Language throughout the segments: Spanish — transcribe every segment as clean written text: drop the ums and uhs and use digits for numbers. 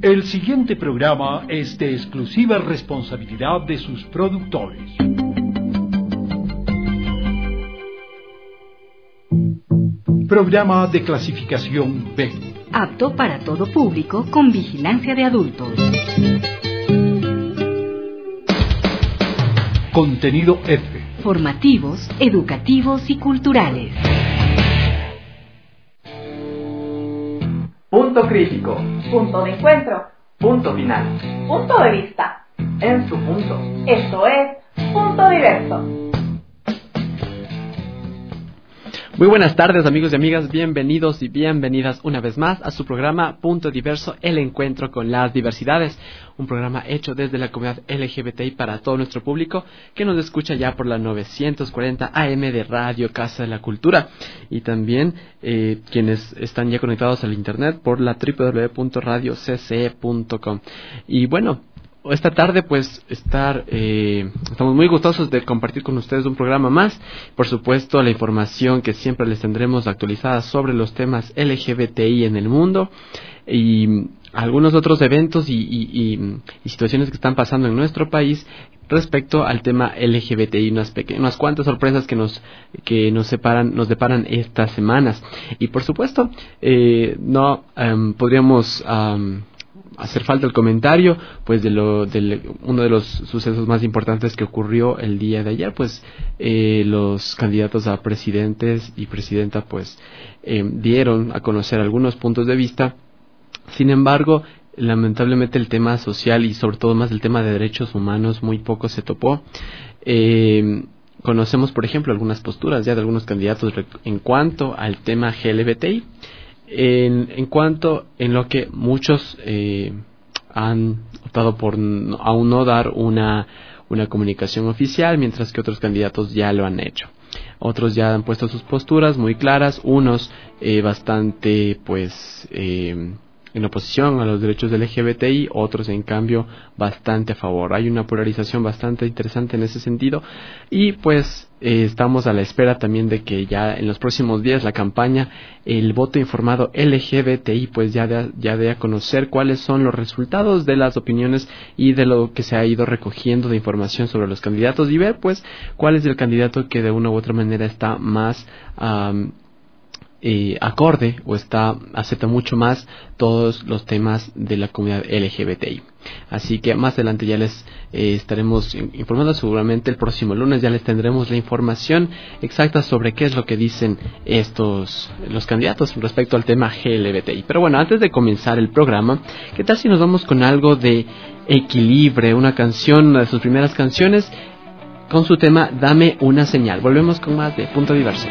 El siguiente programa es de exclusiva responsabilidad de sus productores. Programa de clasificación B. Apto para todo público con vigilancia de adultos. Contenido F. Formativos, educativos y culturales. Punto crítico. Punto de encuentro. Punto final. Punto de vista. En su punto. Esto es Punto Diverso. Muy buenas tardes, amigos y amigas, bienvenidos y bienvenidas una vez más a su programa Punto Diverso, el encuentro con las diversidades, un programa hecho desde la comunidad LGBTI para todo nuestro público que nos escucha ya por la 940 AM de Radio Casa de la Cultura y también quienes están ya conectados al internet por la www.radiocce.com. Y bueno, esta tarde pues estamos muy gustosos de compartir con ustedes un programa más, por supuesto la información que siempre les tendremos actualizada sobre los temas LGBTI en el mundo y algunos otros eventos y situaciones que están pasando en nuestro país respecto al tema LGBTI, unas cuantas sorpresas que nos deparan estas semanas y por supuesto podríamos hacer falta el comentario pues uno de los sucesos más importantes que ocurrió el día de ayer, pues los candidatos a presidentes y presidenta pues dieron a conocer algunos puntos de vista. Sin embargo, lamentablemente el tema social y sobre todo más el tema de derechos humanos muy poco se topó. Conocemos por ejemplo algunas posturas ya de algunos candidatos en cuanto al tema LGBTI. En cuanto en lo que muchos han optado por aún no dar una comunicación oficial, mientras que otros candidatos ya lo han hecho. Otros ya han puesto sus posturas muy claras, unos bastante en oposición a los derechos del LGBTI, otros en cambio bastante a favor. Hay una polarización bastante interesante en ese sentido y pues estamos a la espera también de que ya en los próximos días la campaña El Voto Informado LGBTI pues ya dé a conocer cuáles son los resultados de las opiniones y de lo que se ha ido recogiendo de información sobre los candidatos y ver pues cuál es el candidato que de una u otra manera está más acorde o acepta mucho más todos los temas de la comunidad LGBTI. Así que más adelante ya les estaremos informando, seguramente el próximo lunes ya les tendremos la información exacta sobre qué es lo que dicen los candidatos respecto al tema LGBTI. Pero bueno, antes de comenzar el programa, ¿qué tal si nos vamos con algo de Equilibre, una de sus primeras canciones con su tema Dame una señal? Volvemos con más de Punto Diverso.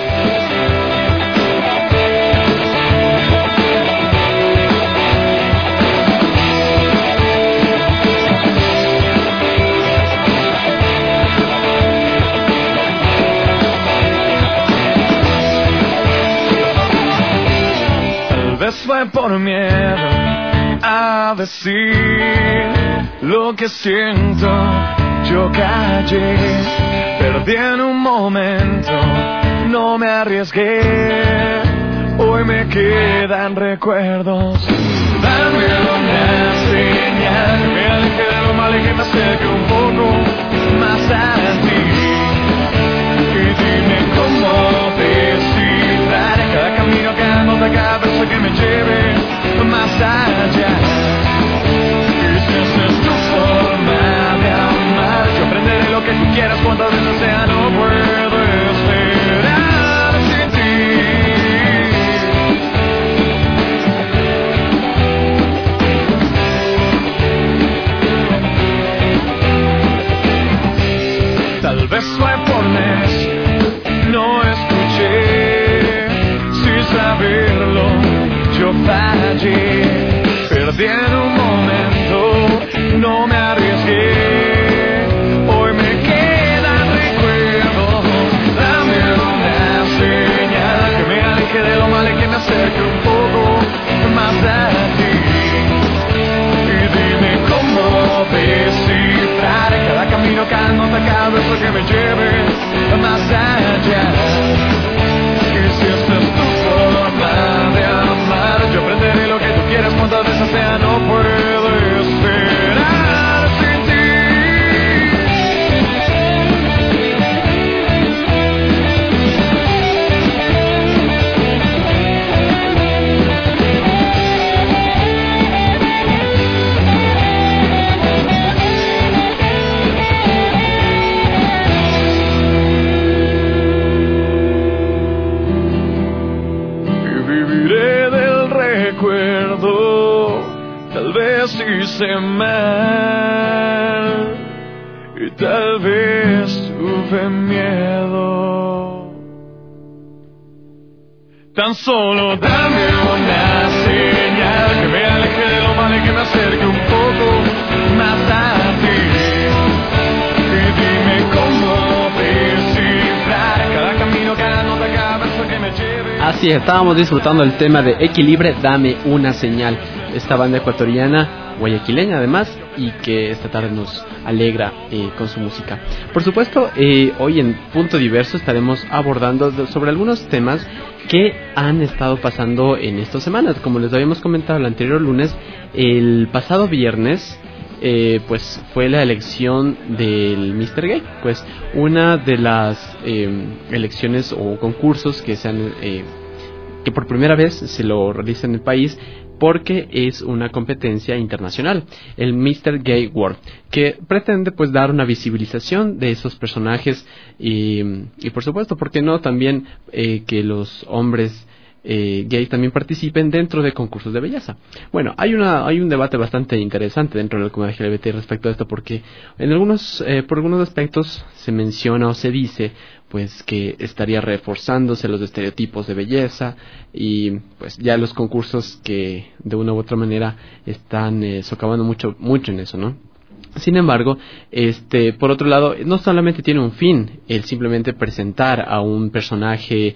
Fue por miedo a decir lo que siento, yo callé, perdí en un momento, no me arriesgué, hoy me quedan recuerdos. Dame una señal, me aleje de lo mal y que me acerque un poco más a ti, y dime cómo descifrar cada camino que ando de cabeza que me lleve más allá. Y si esa es tu forma de amar, yo aprenderé lo que tú quieras cuantas veces sea, no puedo esperar sin ti. Tal vez fue por mes, no escuché, sin saberlo, yo fallé, perdí en un momento, no me arriesgué, hoy me quedan recuerdos, dame una señal, que me aleje de lo malo y que me acerque un poco más a ti, y dime cómo descifrar cada camino que ando de cabeza que me lleve más allá. Y si esta es tu forma de amar, yo aprenderé lo que tú quieras cuantas veces sea, no veces hice mal y tal vez tuve miedo. Tan solo dame una señal que me aleje de lo malo y que me acerque un poco más a ti. Y dime cómo descifrar cada camino, cada nota, cada verso que me lleve. Así es, estábamos disfrutando el tema de Equilibre, Dame una Señal. Esta banda ecuatoriana, guayaquileña además, y que esta tarde nos alegra con su música. Por supuesto, hoy en Punto Diverso estaremos abordando sobre algunos temas que han estado pasando en estas semanas. Como les habíamos comentado el anterior lunes, el pasado viernes pues fue la elección del Mr. Gay, pues una de las elecciones o concursos que que por primera vez se lo realiza en el país, porque es una competencia internacional, el Mr. Gay World, que pretende pues dar una visibilización de esos personajes y por supuesto, ¿por qué no? También que los hombres gay también participen dentro de concursos de belleza. Bueno, hay un debate bastante interesante dentro de la comunidad LGBT respecto a esto, porque por algunos aspectos se menciona o se dice pues que estaría reforzándose los estereotipos de belleza y pues ya los concursos que de una u otra manera están socavando mucho en eso, ¿no? Sin embargo, por otro lado, no solamente tiene un fin el simplemente presentar a un personaje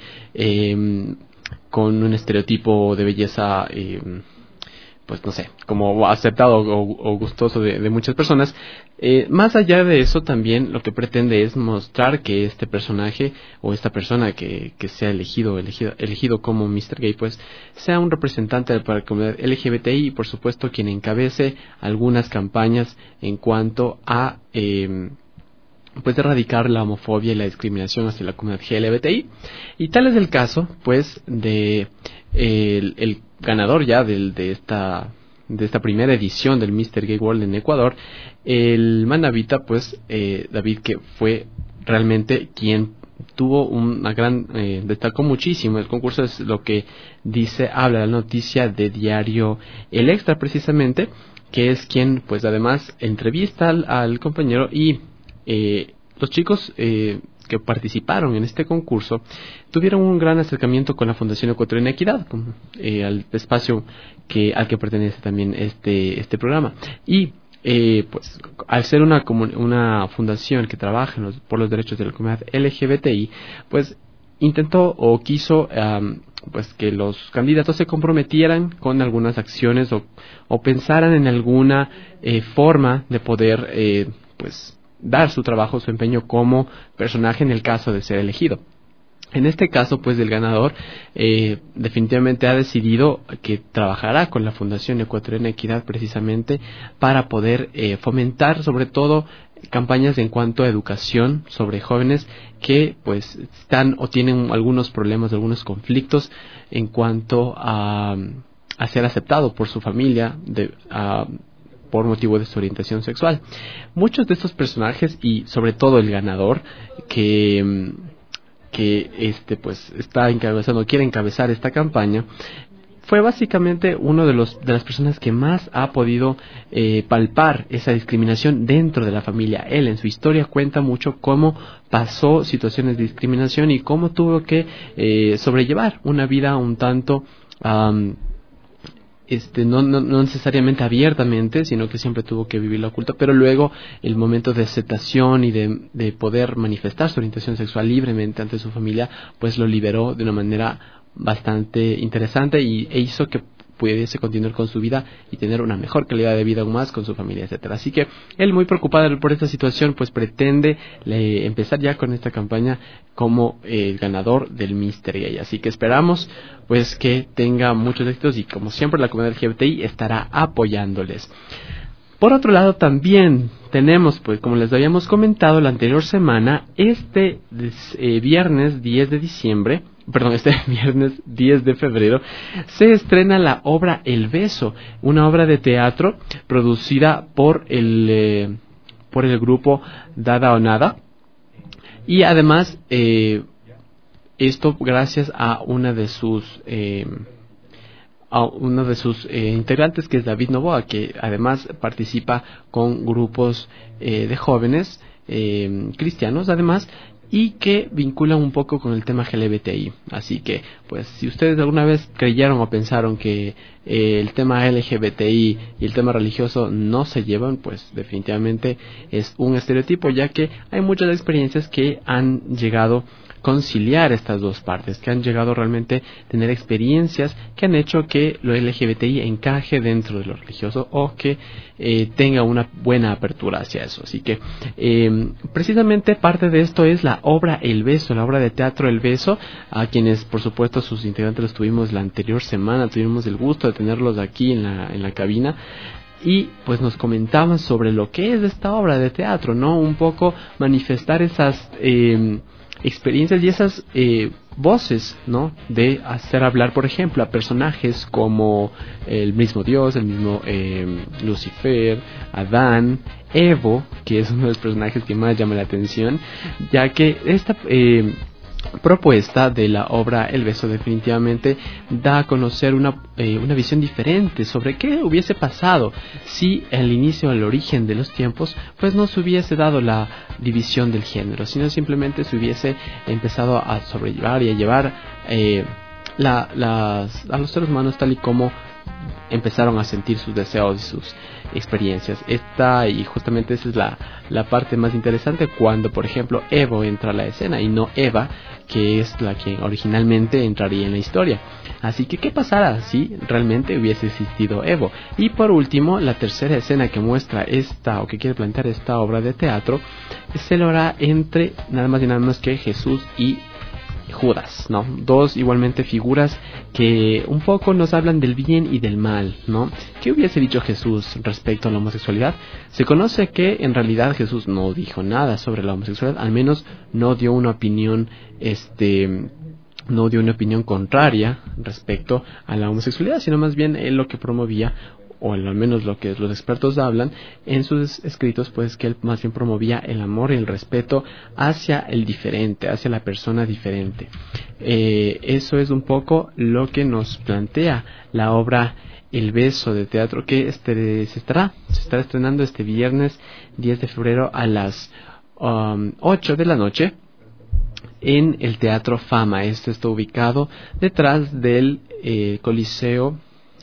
con un estereotipo de belleza, pues no sé, como aceptado o gustoso de muchas personas. Más allá de eso, también lo que pretende es mostrar que este personaje o esta persona que sea elegido como Mr. Gay, pues sea un representante para la comunidad LGBTI y por supuesto quien encabece algunas campañas en cuanto a pues erradicar la homofobia y la discriminación hacia la comunidad LGBTI. Y tal es el caso pues de el ganador ya de esta primera edición del Mr. Gay World en Ecuador, el Manavita, pues David, que fue realmente quien tuvo una gran destacó muchísimo. El concurso es lo que habla la noticia de diario El Extra, precisamente, que es quien pues además entrevista al compañero y los chicos que participaron en este concurso tuvieron un gran acercamiento con la Fundación Ecuatoriana Equidad, al espacio al que pertenece también este programa. Y pues al ser una fundación que trabaja por los derechos de la comunidad LGBTI, pues intentó o quiso pues que los candidatos se comprometieran con algunas acciones o pensaran en alguna forma de poder pues dar su trabajo, su empeño como personaje en el caso de ser elegido. En este caso, pues, el ganador definitivamente ha decidido que trabajará con la Fundación Ecuatoriana Equidad precisamente para poder fomentar, sobre todo, campañas en cuanto a educación sobre jóvenes que, pues, están o tienen algunos problemas, algunos conflictos en cuanto a ser aceptado por su familia, por motivo de su orientación sexual. Muchos de estos personajes y sobre todo el ganador que pues quiere encabezar esta campaña, fue básicamente uno de las personas que más ha podido palpar esa discriminación dentro de la familia. Él en su historia cuenta mucho cómo pasó situaciones de discriminación y cómo tuvo que sobrellevar una vida un tanto no necesariamente abiertamente, sino que siempre tuvo que vivirla oculta, pero luego el momento de aceptación y de poder manifestar su orientación sexual libremente ante su familia, pues lo liberó de una manera bastante interesante e hizo que pudiese continuar con su vida y tener una mejor calidad de vida aún más con su familia, etcétera. Así que él, muy preocupado por esta situación, pues pretende empezar ya con esta campaña como el ganador del Mr. Gay. Así que esperamos pues que tenga muchos éxitos y como siempre la comunidad LGBTI estará apoyándoles. Por otro lado, también tenemos, pues como les habíamos comentado la anterior semana, este viernes 10 de febrero, se estrena la obra El Beso, una obra de teatro producida por el grupo Dada o Nada, y además esto gracias a una de sus a uno de sus integrantes, que es David Novoa, que además participa con grupos de jóvenes cristianos, además, y que vinculan un poco con el tema LGBTI. Así que, pues, si ustedes alguna vez creyeron o pensaron que el tema LGBTI y el tema religioso no se llevan, pues definitivamente es un estereotipo, ya que hay muchas experiencias que han llegado conciliar estas dos partes, que han llegado realmente a tener experiencias que han hecho que lo LGBTI encaje dentro de lo religioso o que tenga una buena apertura hacia eso. Así que precisamente parte de esto es la obra El Beso, la obra de teatro El Beso, a quienes por supuesto sus integrantes los tuvimos la anterior semana, tuvimos el gusto de tenerlos aquí en la cabina. Y pues nos comentaban sobre lo que es esta obra de teatro, ¿no? Un poco manifestar esas experiencias y esas voces, ¿no? De hacer hablar, por ejemplo, a personajes como el mismo Dios, el mismo Lucifer, Adán, Evo, que es uno de los personajes que más llama la atención, ya que esta propuesta de la obra El Beso definitivamente da a conocer una visión diferente sobre qué hubiese pasado si al inicio, al origen de los tiempos, pues no se hubiese dado la división del género, sino simplemente se hubiese empezado a sobrellevar y a llevar a los seres humanos tal y como empezaron a sentir sus deseos y sus experiencias. Y justamente esa es la parte más interesante, cuando por ejemplo Evo entra a la escena y no Eva, que es la que originalmente entraría en la historia. Así que ¿qué pasará si realmente hubiese existido Evo? Y por último, la tercera escena que muestra que quiere plantear esta obra de teatro se lo hará entre nada más y nada menos que Jesús y Judas, ¿no? Dos igualmente figuras que un poco nos hablan del bien y del mal, ¿no? ¿Qué hubiese dicho Jesús respecto a la homosexualidad? Se conoce que en realidad Jesús no dijo nada sobre la homosexualidad, al menos no dio una opinión contraria respecto a la homosexualidad, sino más bien él lo que promovía, o al menos lo que los expertos hablan en sus escritos, pues que él más bien promovía el amor y el respeto hacia el diferente, hacia la persona diferente. Eso es un poco lo que nos plantea la obra El Beso de teatro, que se estará estrenando este viernes 10 de febrero a las 8 de la noche en el Teatro Fama. Esto está ubicado detrás del Coliseo.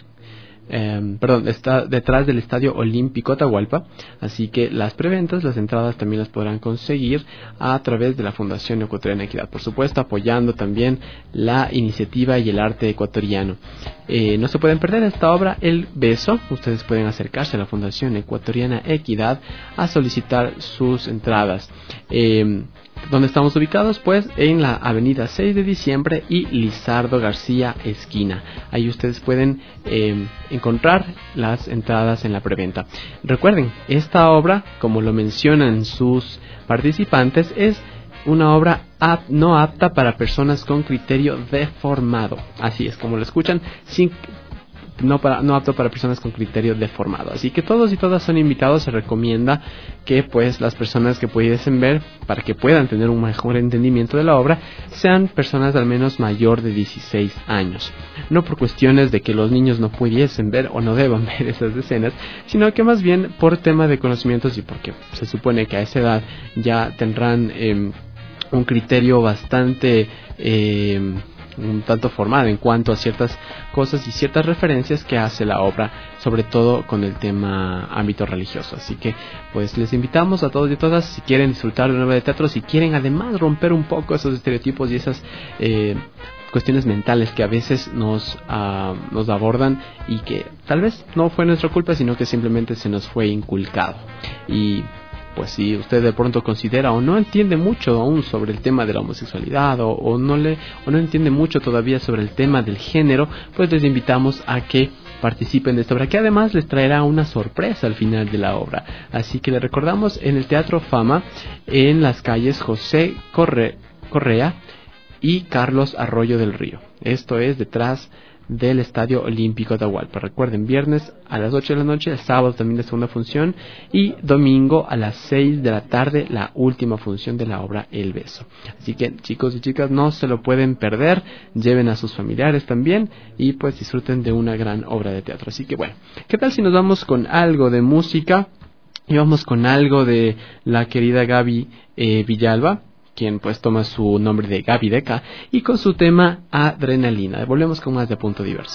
Está detrás del Estadio Olímpico Atahualpa, así que las preventas, las entradas también las podrán conseguir a través de la Fundación Ecuatoriana Equidad, por supuesto apoyando también la iniciativa y el arte ecuatoriano. No se pueden perder esta obra El Beso. Ustedes pueden acercarse a la Fundación Ecuatoriana Equidad a solicitar sus entradas. ¿Dónde estamos ubicados? Pues en la avenida 6 de diciembre y Lizardo García esquina. Ahí ustedes pueden encontrar las entradas en la preventa. Recuerden, esta obra, como lo mencionan sus participantes, es una obra no apta para personas con criterio deformado. Así es, como lo escuchan, no apto para personas con criterio deformado. Así que todos y todas son invitados. Se recomienda que pues las personas que pudiesen ver, para que puedan tener un mejor entendimiento de la obra, sean personas al menos mayor de 16 años. No por cuestiones de que los niños no pudiesen ver o no deban ver esas escenas, sino que más bien por tema de conocimientos, y porque se supone que a esa edad ya tendrán un criterio bastante un tanto formado en cuanto a ciertas cosas y ciertas referencias que hace la obra, sobre todo con el tema ámbito religioso. Así que pues les invitamos a todos y todas, si quieren disfrutar de una obra de teatro, si quieren además romper un poco esos estereotipos y esas cuestiones mentales que a veces nos abordan y que tal vez no fue nuestra culpa, sino que simplemente se nos fue inculcado. Y pues si usted de pronto considera o no entiende mucho aún sobre el tema de la homosexualidad o no entiende mucho todavía sobre el tema del género, pues les invitamos a que participen de esta obra, que además les traerá una sorpresa al final de la obra. Así que les recordamos en el Teatro Fama, en las calles José Correa y Carlos Arroyo del Río. Esto es detrás del Estadio Olímpico de Atahualpa. Recuerden, viernes a las 8 de la noche, el sábado también la segunda función y domingo a las 6 de la tarde la última función de la obra El Beso. Así que, chicos y chicas, no se lo pueden perder, lleven a sus familiares también y pues disfruten de una gran obra de teatro. Así que bueno, ¿qué tal si nos vamos con algo de música? Y vamos con algo de la querida Gaby Villalba, quien pues toma su nombre de Gaby Deca, y con su tema Adrenalina. Volvemos con más de Punto Diverso.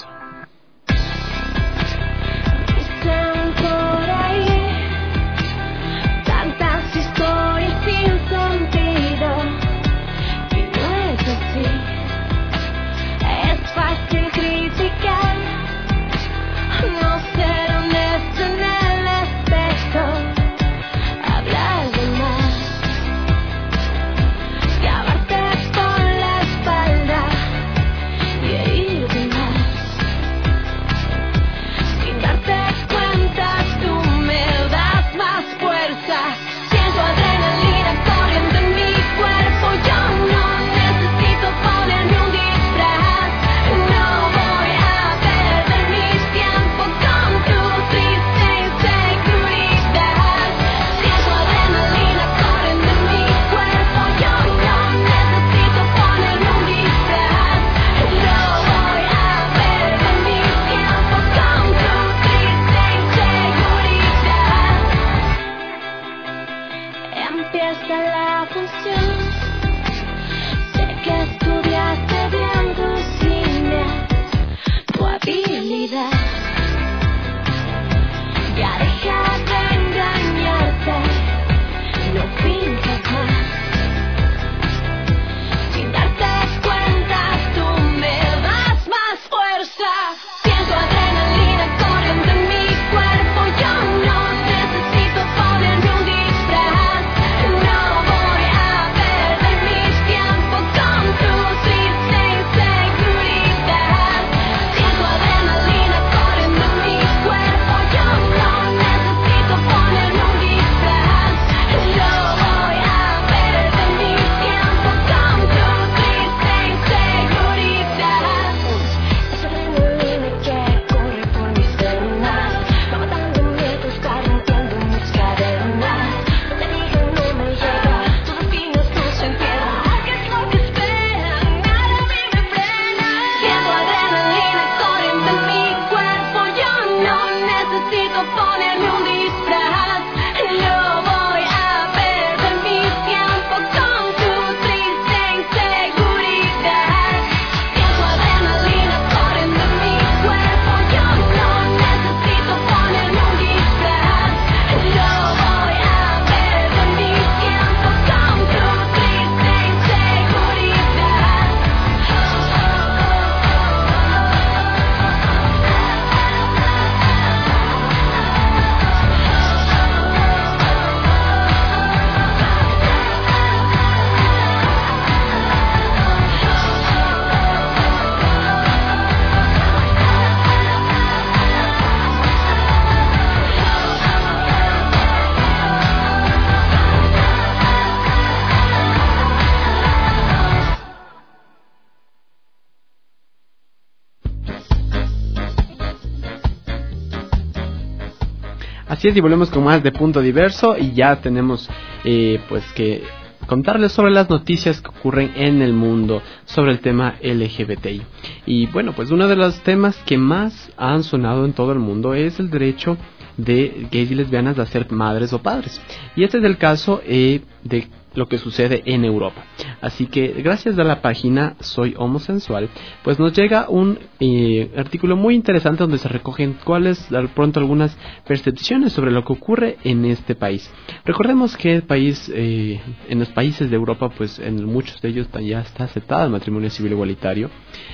Así es, y volvemos con más de Punto Diverso y ya tenemos pues que contarles sobre las noticias que ocurren en el mundo sobre el tema LGBTI. Y bueno, pues uno de los temas que más han sonado en todo el mundo es el derecho de gays y lesbianas de ser madres o padres. Y este es el caso de lo que sucede en Europa. Así que gracias a la página Soy Homosensual, pues nos llega un artículo muy interesante donde se recogen cuáles de pronto algunas percepciones sobre lo que ocurre en este país. Recordemos que el país, en los países de Europa, pues en muchos de ellos ya está aceptado el matrimonio civil igualitario,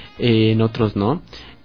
en otros no.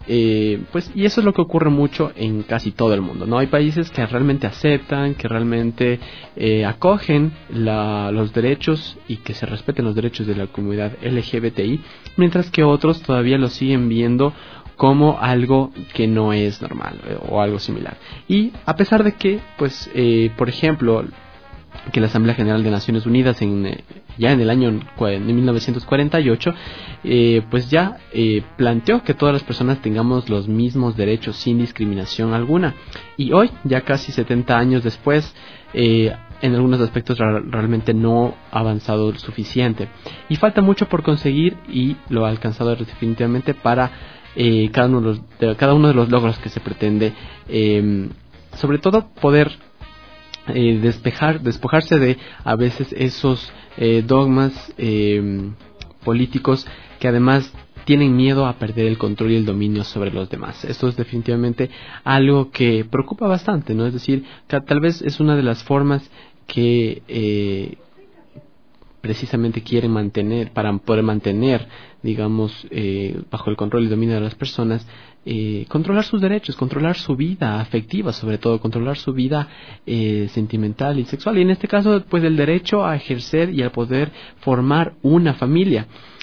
Pues y eso es lo que ocurre mucho en casi todo el mundo, ¿no? Hay países que realmente aceptan, que realmente acogen los derechos y que se respeten los derechos de la comunidad LGBTI, mientras que otros todavía lo siguen viendo como algo que no es normal o algo similar. Y a pesar de que, pues, por ejemplo, que la Asamblea General de Naciones Unidas ya en el año de 1948 pues ya planteó que todas las personas tengamos los mismos derechos sin discriminación alguna, y hoy, ya casi 70 años después, en algunos aspectos realmente no ha avanzado lo suficiente y falta mucho por conseguir, y lo ha alcanzado definitivamente para cada uno de los logros que se pretende, sobre todo poder despojarse de a veces esos dogmas políticos que además tienen miedo a perder el control y el dominio sobre los demás. Esto es definitivamente algo que preocupa bastante, ¿no? Es decir, que tal vez es una de las formas que precisamente quieren mantener, para poder mantener, digamos, bajo el control y dominio de las personas, controlar sus derechos, controlar su vida afectiva, sobre todo, controlar su vida sentimental y sexual, y en este caso, pues, el derecho a ejercer y a poder formar una familia.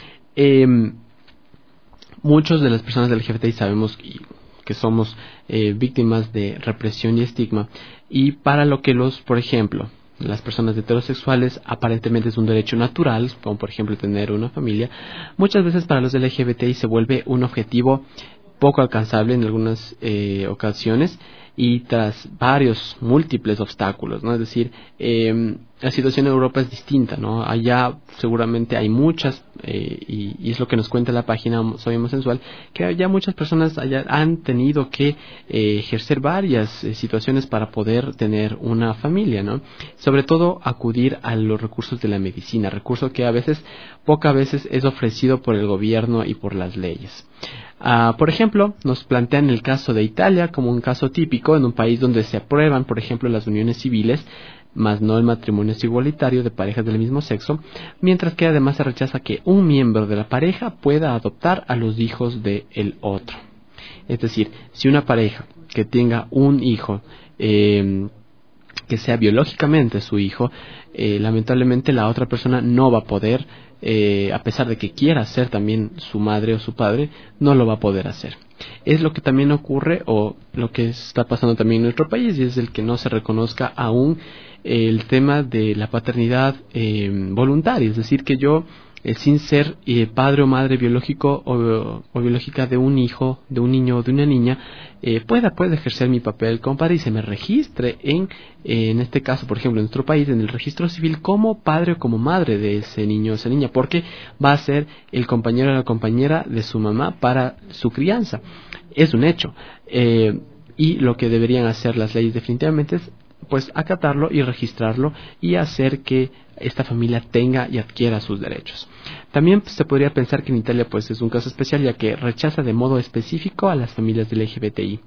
Muchos de las personas del LGBTI sabemos que somos víctimas de represión y estigma, y para lo que por ejemplo, las personas heterosexuales aparentemente es un derecho natural, como por ejemplo tener una familia, muchas veces para los LGBTI se vuelve un objetivo poco alcanzable en algunas ocasiones, y tras varios múltiples obstáculos, ¿no? Es decir, la situación en Europa es distinta, ¿no? Allá seguramente hay muchas, y es lo que nos cuenta la página Soy Homosensual, que allá muchas personas allá han tenido que ejercer varias situaciones para poder tener una familia, ¿no? Sobre todo acudir a los recursos de la medicina, recurso que pocas veces es ofrecido por el gobierno y por las leyes. Por ejemplo, nos plantean el caso de Italia como un caso típico en un país donde se aprueban, por ejemplo, las uniones civiles, más no el matrimonio igualitario de parejas del mismo sexo, mientras que además se rechaza que un miembro de la pareja pueda adoptar a los hijos del otro. Es decir, si una pareja que tenga un hijo que sea biológicamente su hijo, lamentablemente la otra persona no va a poder, a pesar de que quiera ser también su madre o su padre, no lo va a poder hacer. Es lo que también ocurre, o lo que está pasando también en nuestro país, y es el que no se reconozca aún el tema de la paternidad voluntaria, es decir, que yo, sin ser padre o madre biológico o biológica de un hijo, de un niño o de una niña, pueda ejercer mi papel como padre y se me registre en este caso, por ejemplo, en nuestro país, en el registro civil, como padre o como madre de ese niño o esa niña, porque va a ser el compañero o la compañera de su mamá para su crianza. Es un hecho. Y lo que deberían hacer las leyes definitivamente es, pues, acatarlo y registrarlo y hacer que esta familia tenga y adquiera sus derechos. También se podría pensar que en Italia, pues, es un caso especial, ya que rechaza de modo específico a las familias del LGBTI.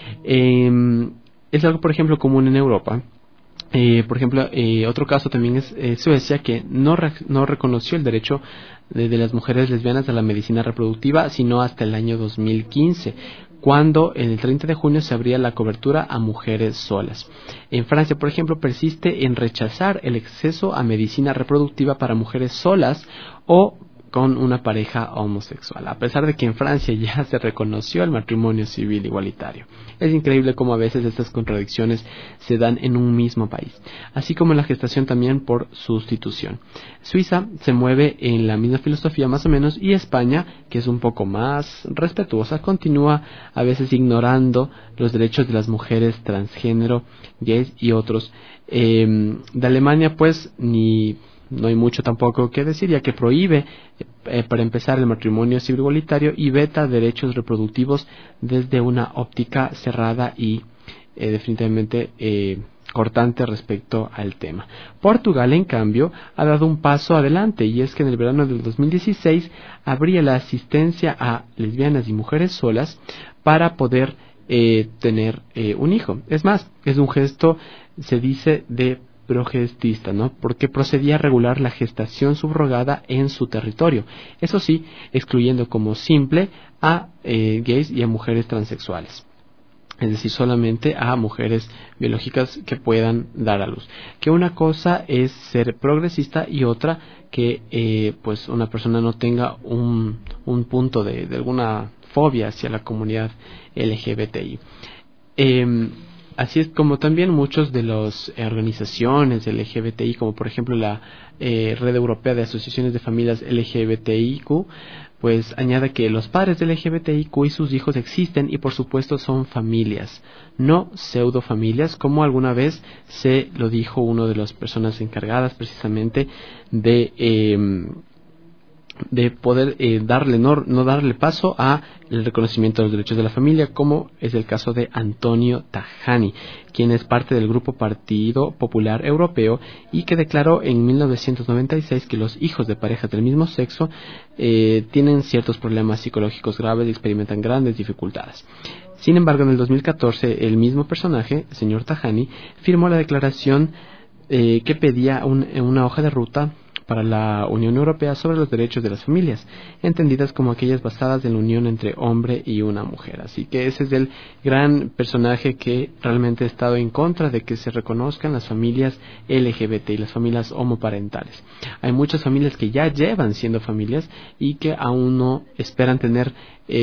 Es algo, por ejemplo, común en Europa. Por ejemplo, otro caso también es Suecia, que no reconoció el derecho de las mujeres lesbianas a la medicina reproductiva, sino hasta el año 2015, cuando en el 30 de junio se abría la cobertura a mujeres solas. En Francia, por ejemplo, persiste en rechazar el acceso a medicina reproductiva para mujeres solas o con una pareja homosexual, a pesar de que en Francia ya se reconoció el matrimonio civil igualitario. Es increíble cómo a veces estas contradicciones se dan en un mismo país, así como la gestación también por sustitución. Suiza se mueve en la misma filosofía más o menos, y España, que es un poco más respetuosa, continúa a veces ignorando los derechos de las mujeres transgénero, gays y otros. De Alemania, pues, no hay mucho tampoco que decir, ya que prohíbe, para empezar, el matrimonio civil igualitario y veta derechos reproductivos desde una óptica cerrada y definitivamente cortante respecto al tema. Portugal, en cambio, ha dado un paso adelante, y es que en el verano del 2016 abría la asistencia a lesbianas y mujeres solas para poder tener un hijo. Es más, es un gesto, se dice, de progestista, ¿no? Porque procedía a regular la gestación subrogada en su territorio. Eso sí, excluyendo como simple a gays y a mujeres transexuales. Es decir, solamente a mujeres biológicas que puedan dar a luz. Que una cosa es ser progresista y otra que pues una persona no tenga un punto de alguna fobia hacia la comunidad LGBTI. Así es como también muchos de las organizaciones LGBTI, como por ejemplo la Red Europea de Asociaciones de Familias LGBTIQ, pues añade que los padres del LGBTIQ y sus hijos existen y por supuesto son familias, no pseudofamilias, como alguna vez se lo dijo una de las personas encargadas precisamente de poder no darle paso a el reconocimiento de los derechos de la familia, como es el caso de Antonio Tajani, quien es parte del grupo Partido Popular Europeo y que declaró en 1996 que los hijos de parejas del mismo sexo tienen ciertos problemas psicológicos graves y experimentan grandes dificultades. Sin embargo, en el 2014, el mismo personaje, el señor Tajani, firmó la declaración que pedía una hoja de ruta para la Unión Europea sobre los derechos de las familias, entendidas como aquellas basadas en la unión entre hombre y una mujer. Así que ese es el gran personaje que realmente ha estado en contra de que se reconozcan las familias LGBT y las familias homoparentales. Hay muchas familias que ya llevan siendo familias y que aún no esperan tener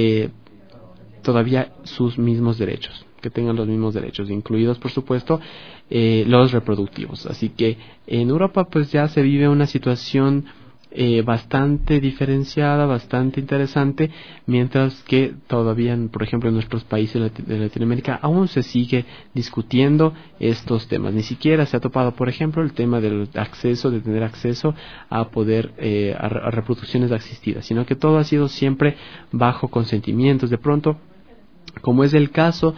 todavía sus mismos derechos, que tengan los mismos derechos, incluidos por supuesto los reproductivos. Así que en Europa pues ya se vive una situación bastante diferenciada, bastante interesante, mientras que todavía, por ejemplo, en nuestros países de Latinoamérica aún se sigue discutiendo estos temas. Ni siquiera se ha topado, por ejemplo, el tema del acceso, de tener acceso a poder a reproducciones asistidas, sino que todo ha sido siempre bajo consentimientos. De pronto, como es el caso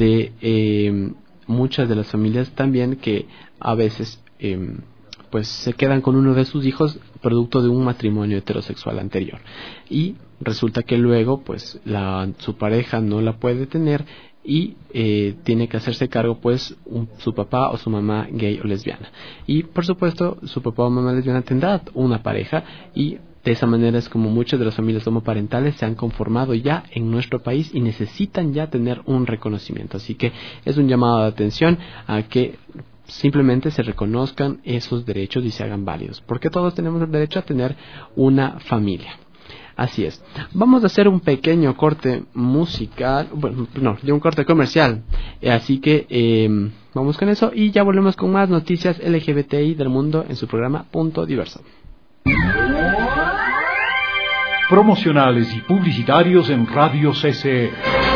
de muchas de las familias también que a veces pues se quedan con uno de sus hijos producto de un matrimonio heterosexual anterior y resulta que luego pues su pareja no la puede tener y tiene que hacerse cargo pues su papá o su mamá gay o lesbiana, y por supuesto su papá o mamá lesbiana tendrá una pareja, y de esa manera es como muchas de las familias homoparentales se han conformado ya en nuestro país y necesitan ya tener un reconocimiento. Así que es un llamado de atención a que simplemente se reconozcan esos derechos y se hagan válidos, porque todos tenemos el derecho a tener una familia. Así es. Vamos a hacer un pequeño corte musical, un corte comercial. Así que vamos con eso y ya volvemos con más noticias LGBTI del mundo en su programa Punto Diverso. Promocionales y publicitarios en Radio CCE.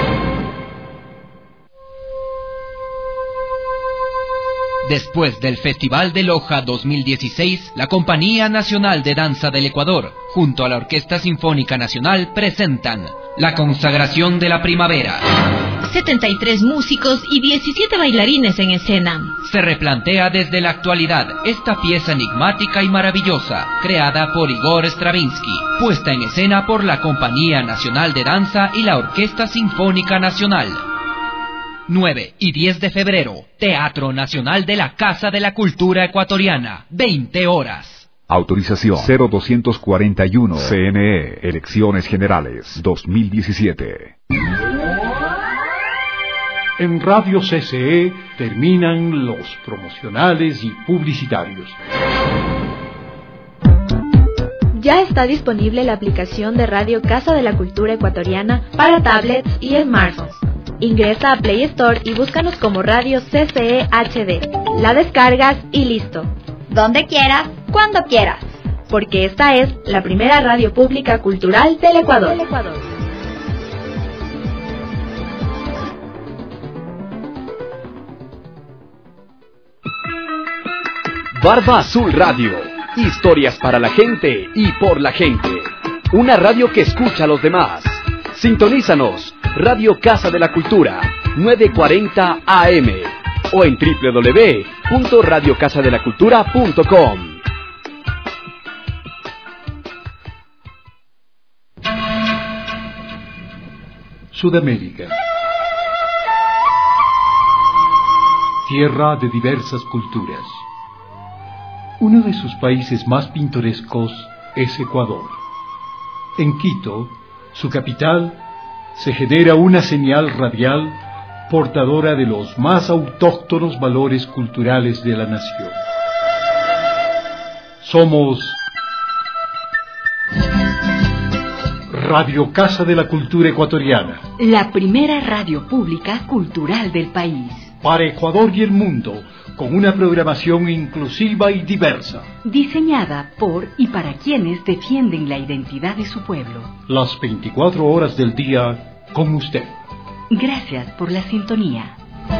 Después del Festival de Loja 2016, la Compañía Nacional de Danza del Ecuador, junto a la Orquesta Sinfónica Nacional, presentan La Consagración de la Primavera. 73 músicos y 17 bailarines en escena. Se replantea desde la actualidad esta pieza enigmática y maravillosa, creada por Igor Stravinsky, puesta en escena por la Compañía Nacional de Danza y la Orquesta Sinfónica Nacional. 9 y 10 de febrero, Teatro Nacional de la Casa de la Cultura Ecuatoriana, 20 horas. Autorización 0241 CNE, Elecciones Generales 2017. En Radio CCE terminan los promocionales y publicitarios. Ya está disponible la aplicación de Radio Casa de la Cultura Ecuatoriana para tablets y smartphones. Ingresa a Play Store y búscanos como Radio CCE HD. La descargas y listo. Donde quieras, cuando quieras. Porque esta es la primera radio pública cultural del Ecuador. Barba Azul Radio. Historias para la gente y por la gente. Una radio que escucha a los demás. Sintonízanos. Radio Casa de la Cultura, 940 AM. O en www.radiocasadelacultura.com. Sudamérica. Tierra de diversas culturas. Uno de sus países más pintorescos es Ecuador. En Quito, su capital, se genera una señal radial portadora de los más autóctonos valores culturales de la nación. Somos Radio Casa de la Cultura Ecuatoriana, la primera radio pública cultural del país. para Ecuador y el mundo, con una programación inclusiva y diversa. Diseñada por y para quienes defienden la identidad de su pueblo. Las 24 horas del día con usted. Gracias por la sintonía.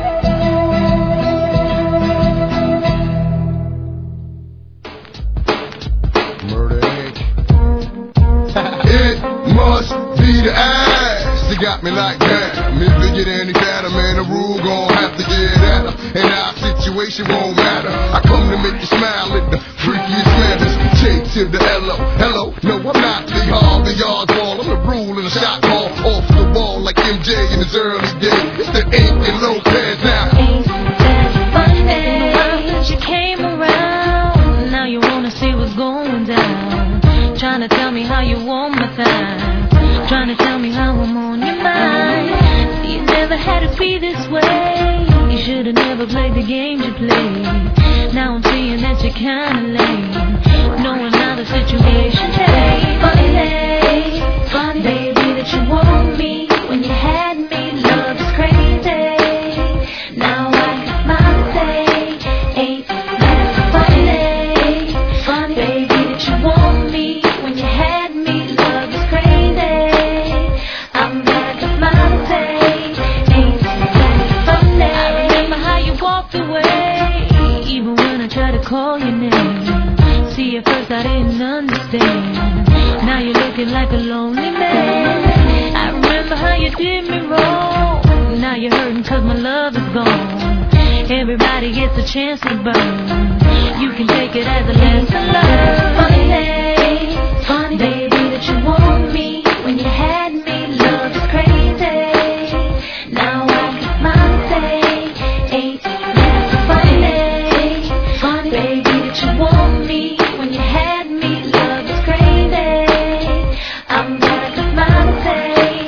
It must be the ass that got me like that. If they get any fatter, man, the rule gon' have to get at her. And our situation won't matter. I come to make you smile at the freakiest manners. J to the L-O, hello. No, I'm not Lee Harvey Oswald. I'm the rule in a shot call off the wall like MJ in his early days. It's the Ink and Lopez now. Ain't that funny? Since you came around, now you wanna see what's going down. Trying to tell me how you want my time. Trying to tell me how I'm on your mind. You never had to be this way. You should have never played the games you played. Now I'm seeing that you're kinda lame, knowing how the situation changed. Funny, baby, that you want me when you had me. Love is crazy. Now I got my say. Ain't that funny, baby, that you want me. You had me, love is crazy. I'm back at my say. Ain't that funny? I remember how you walked away, even when I tried to call your name. See, at first I didn't understand. Now you're looking like a lonely man. I remember how you did me wrong. Now you're hurting 'cause my love is gone. Everybody gets a chance to burn. You can take it as a lesson learned. Funny, baby, that you want me when you had me. Love is crazy. Now I got my say. Ain't that funny, baby, that you want me when you had me. Love is crazy. I'm back at my say.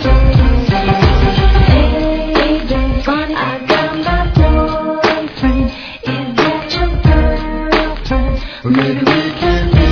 Baby, funny, I got my boyfriend. Is that your girlfriend? Maybe we can be.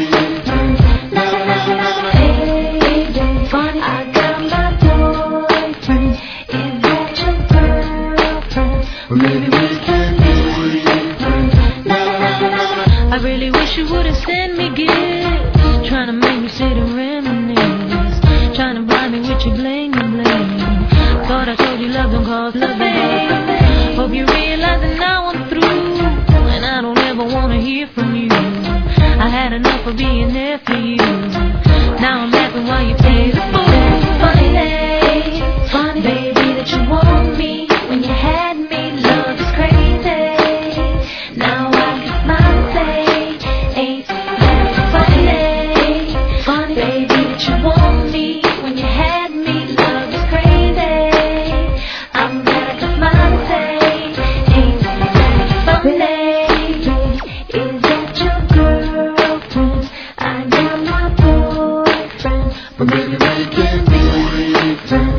I really wish you would've sent me gifts, trying to make me sit and reminisce, trying to blind me with your bling and bling. Thought I told you love don't cost a thing. Hope you realize that now I'm through, and I don't ever wanna hear from you. I had enough of being there for you. Now I'm laughing while you play the fool. Funny, baby, that you want me when you had me. Love is crazy. Now I got my say. Ain't that funny, baby, that you want me when you had me. Love is crazy. I'm back at my say. Ain't that funny? Is that your girlfriend? I got my boyfriend, but maybe we can be friends.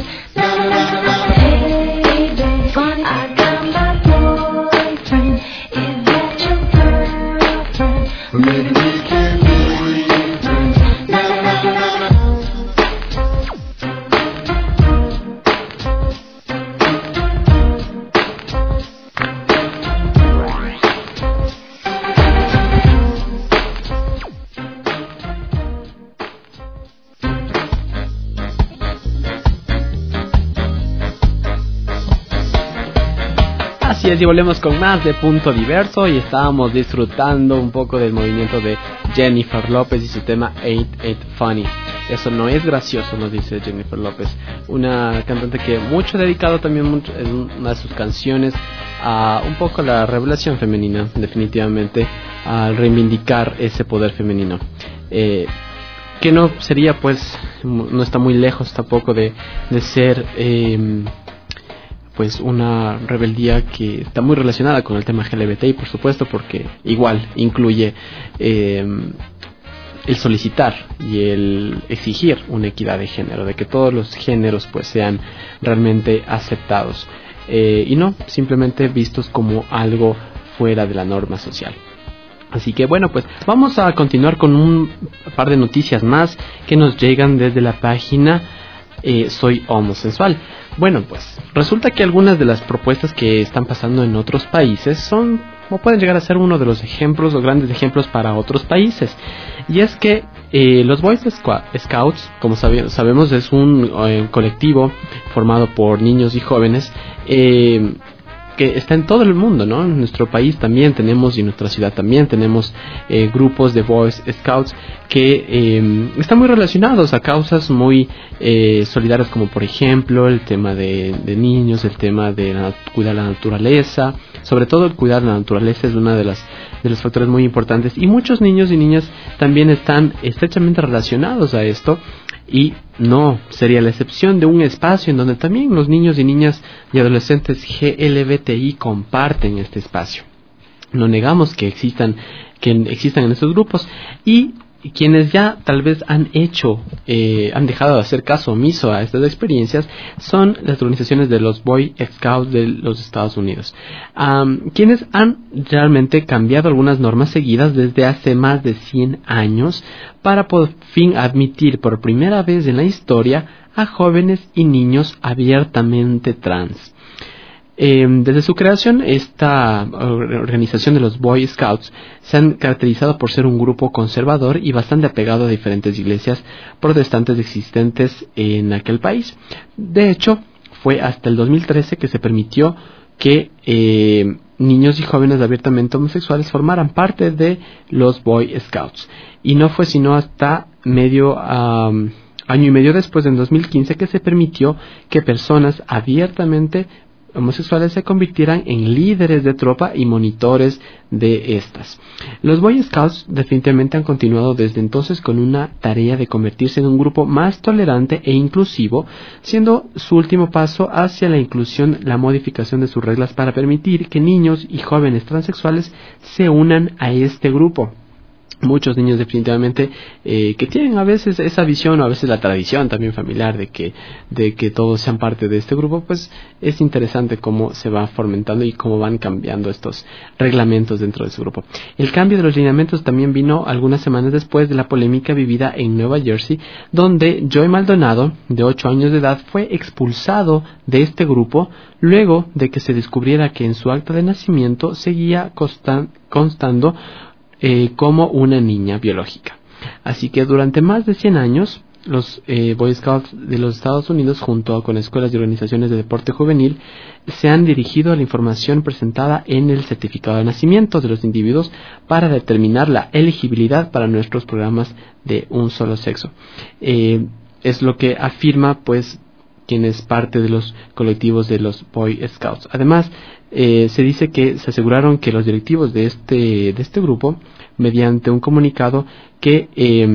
Baby, funny, I got my boyfriend. Is that your girlfriend? But maybe we can be friends. Así es, y volvemos con más de Punto Diverso y estábamos disfrutando un poco del movimiento de Jennifer López y su tema Ain't It Funny. Eso no es gracioso, nos dice Jennifer López, una cantante que mucho ha dedicado también en una de sus canciones a un poco la revelación femenina, definitivamente, al reivindicar ese poder femenino. Que no sería, pues, no está muy lejos tampoco de ser pues una rebeldía que está muy relacionada con el tema LGBTI, por supuesto, porque igual incluye el solicitar y el exigir una equidad de género, de que todos los géneros pues sean realmente aceptados y no simplemente vistos como algo fuera de la norma social. Así que bueno, pues vamos a continuar con un par de noticias más que nos llegan desde la página soy homosexual. Bueno, pues resulta que algunas de las propuestas que están pasando en otros países son, o pueden llegar a ser uno de los ejemplos o grandes ejemplos para otros países. Y es que los Boy Scouts, como sabemos, es un colectivo formado por niños y jóvenes que está en todo el mundo, ¿no? En nuestro país también tenemos, y en nuestra ciudad también tenemos grupos de Boy Scouts que están muy relacionados a causas muy solidarias, como por ejemplo el tema de niños, el tema de cuidar la naturaleza. Sobre todo el cuidar la naturaleza es una de los factores muy importantes, y muchos niños y niñas también están estrechamente relacionados a esto, y no sería la excepción de un espacio en donde también los niños y niñas y adolescentes GLBTI comparten este espacio. No negamos que existan en estos grupos, y quienes ya tal vez han dejado de hacer caso omiso a estas experiencias son las organizaciones de los Boy Scouts de los Estados Unidos, quienes han realmente cambiado algunas normas seguidas desde hace más de 100 años para por fin admitir por primera vez en la historia a jóvenes y niños abiertamente trans. Desde su creación, esta organización de los Boy Scouts se han caracterizado por ser un grupo conservador y bastante apegado a diferentes iglesias protestantes existentes en aquel país. De hecho, fue hasta el 2013 que se permitió que niños y jóvenes abiertamente homosexuales formaran parte de los Boy Scouts. Y no fue sino hasta año y medio después, en 2015, que se permitió que personas abiertamente homosexuales se convirtieran en líderes de tropa y monitores de estas. Los Boy Scouts definitivamente han continuado desde entonces con una tarea de convertirse en un grupo más tolerante e inclusivo, siendo su último paso hacia la inclusión la modificación de sus reglas para permitir que niños y jóvenes transexuales se unan a este grupo. Muchos niños definitivamente que tienen a veces esa visión, o a veces la tradición también familiar de que todos sean parte de este grupo, pues es interesante cómo se va fomentando y cómo van cambiando estos reglamentos dentro de su grupo. El cambio de los lineamientos también vino algunas semanas después de la polémica vivida en Nueva Jersey, donde Joey Maldonado, de 8 años de edad, fue expulsado de este grupo luego de que se descubriera que en su acta de nacimiento seguía constando como una niña biológica. Así que durante más de 100 años, los Boy Scouts de los Estados Unidos, junto con escuelas y organizaciones de deporte juvenil, se han dirigido a la información presentada en el certificado de nacimiento de los individuos para determinar la elegibilidad para nuestros programas de un solo sexo. Es lo que afirma, pues, quien es parte de los colectivos de los Boy Scouts. Además, se dice que se aseguraron que los directivos de este grupo, mediante un comunicado, que